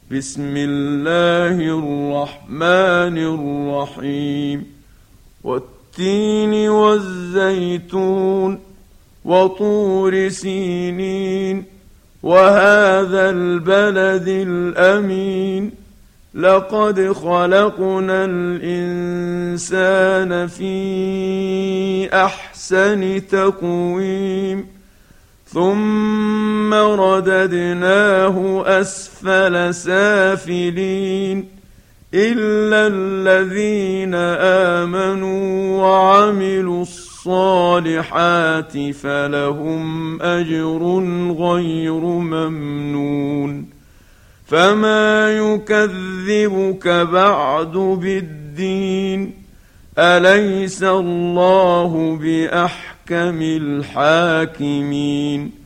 بسم الله الرحمن الرحيم. والتين والزيتون وطور سينين وهذا البلد الأمين لقد خلقنا الإنسان في أحسن تقويم ثم رددناه أسفل سافلين إلا الذين آمنوا وعملوا الصالحات فلهم أجر غير ممنون. فما يكذبك بعد بالدين أليس الله بأحكم الحاكمين.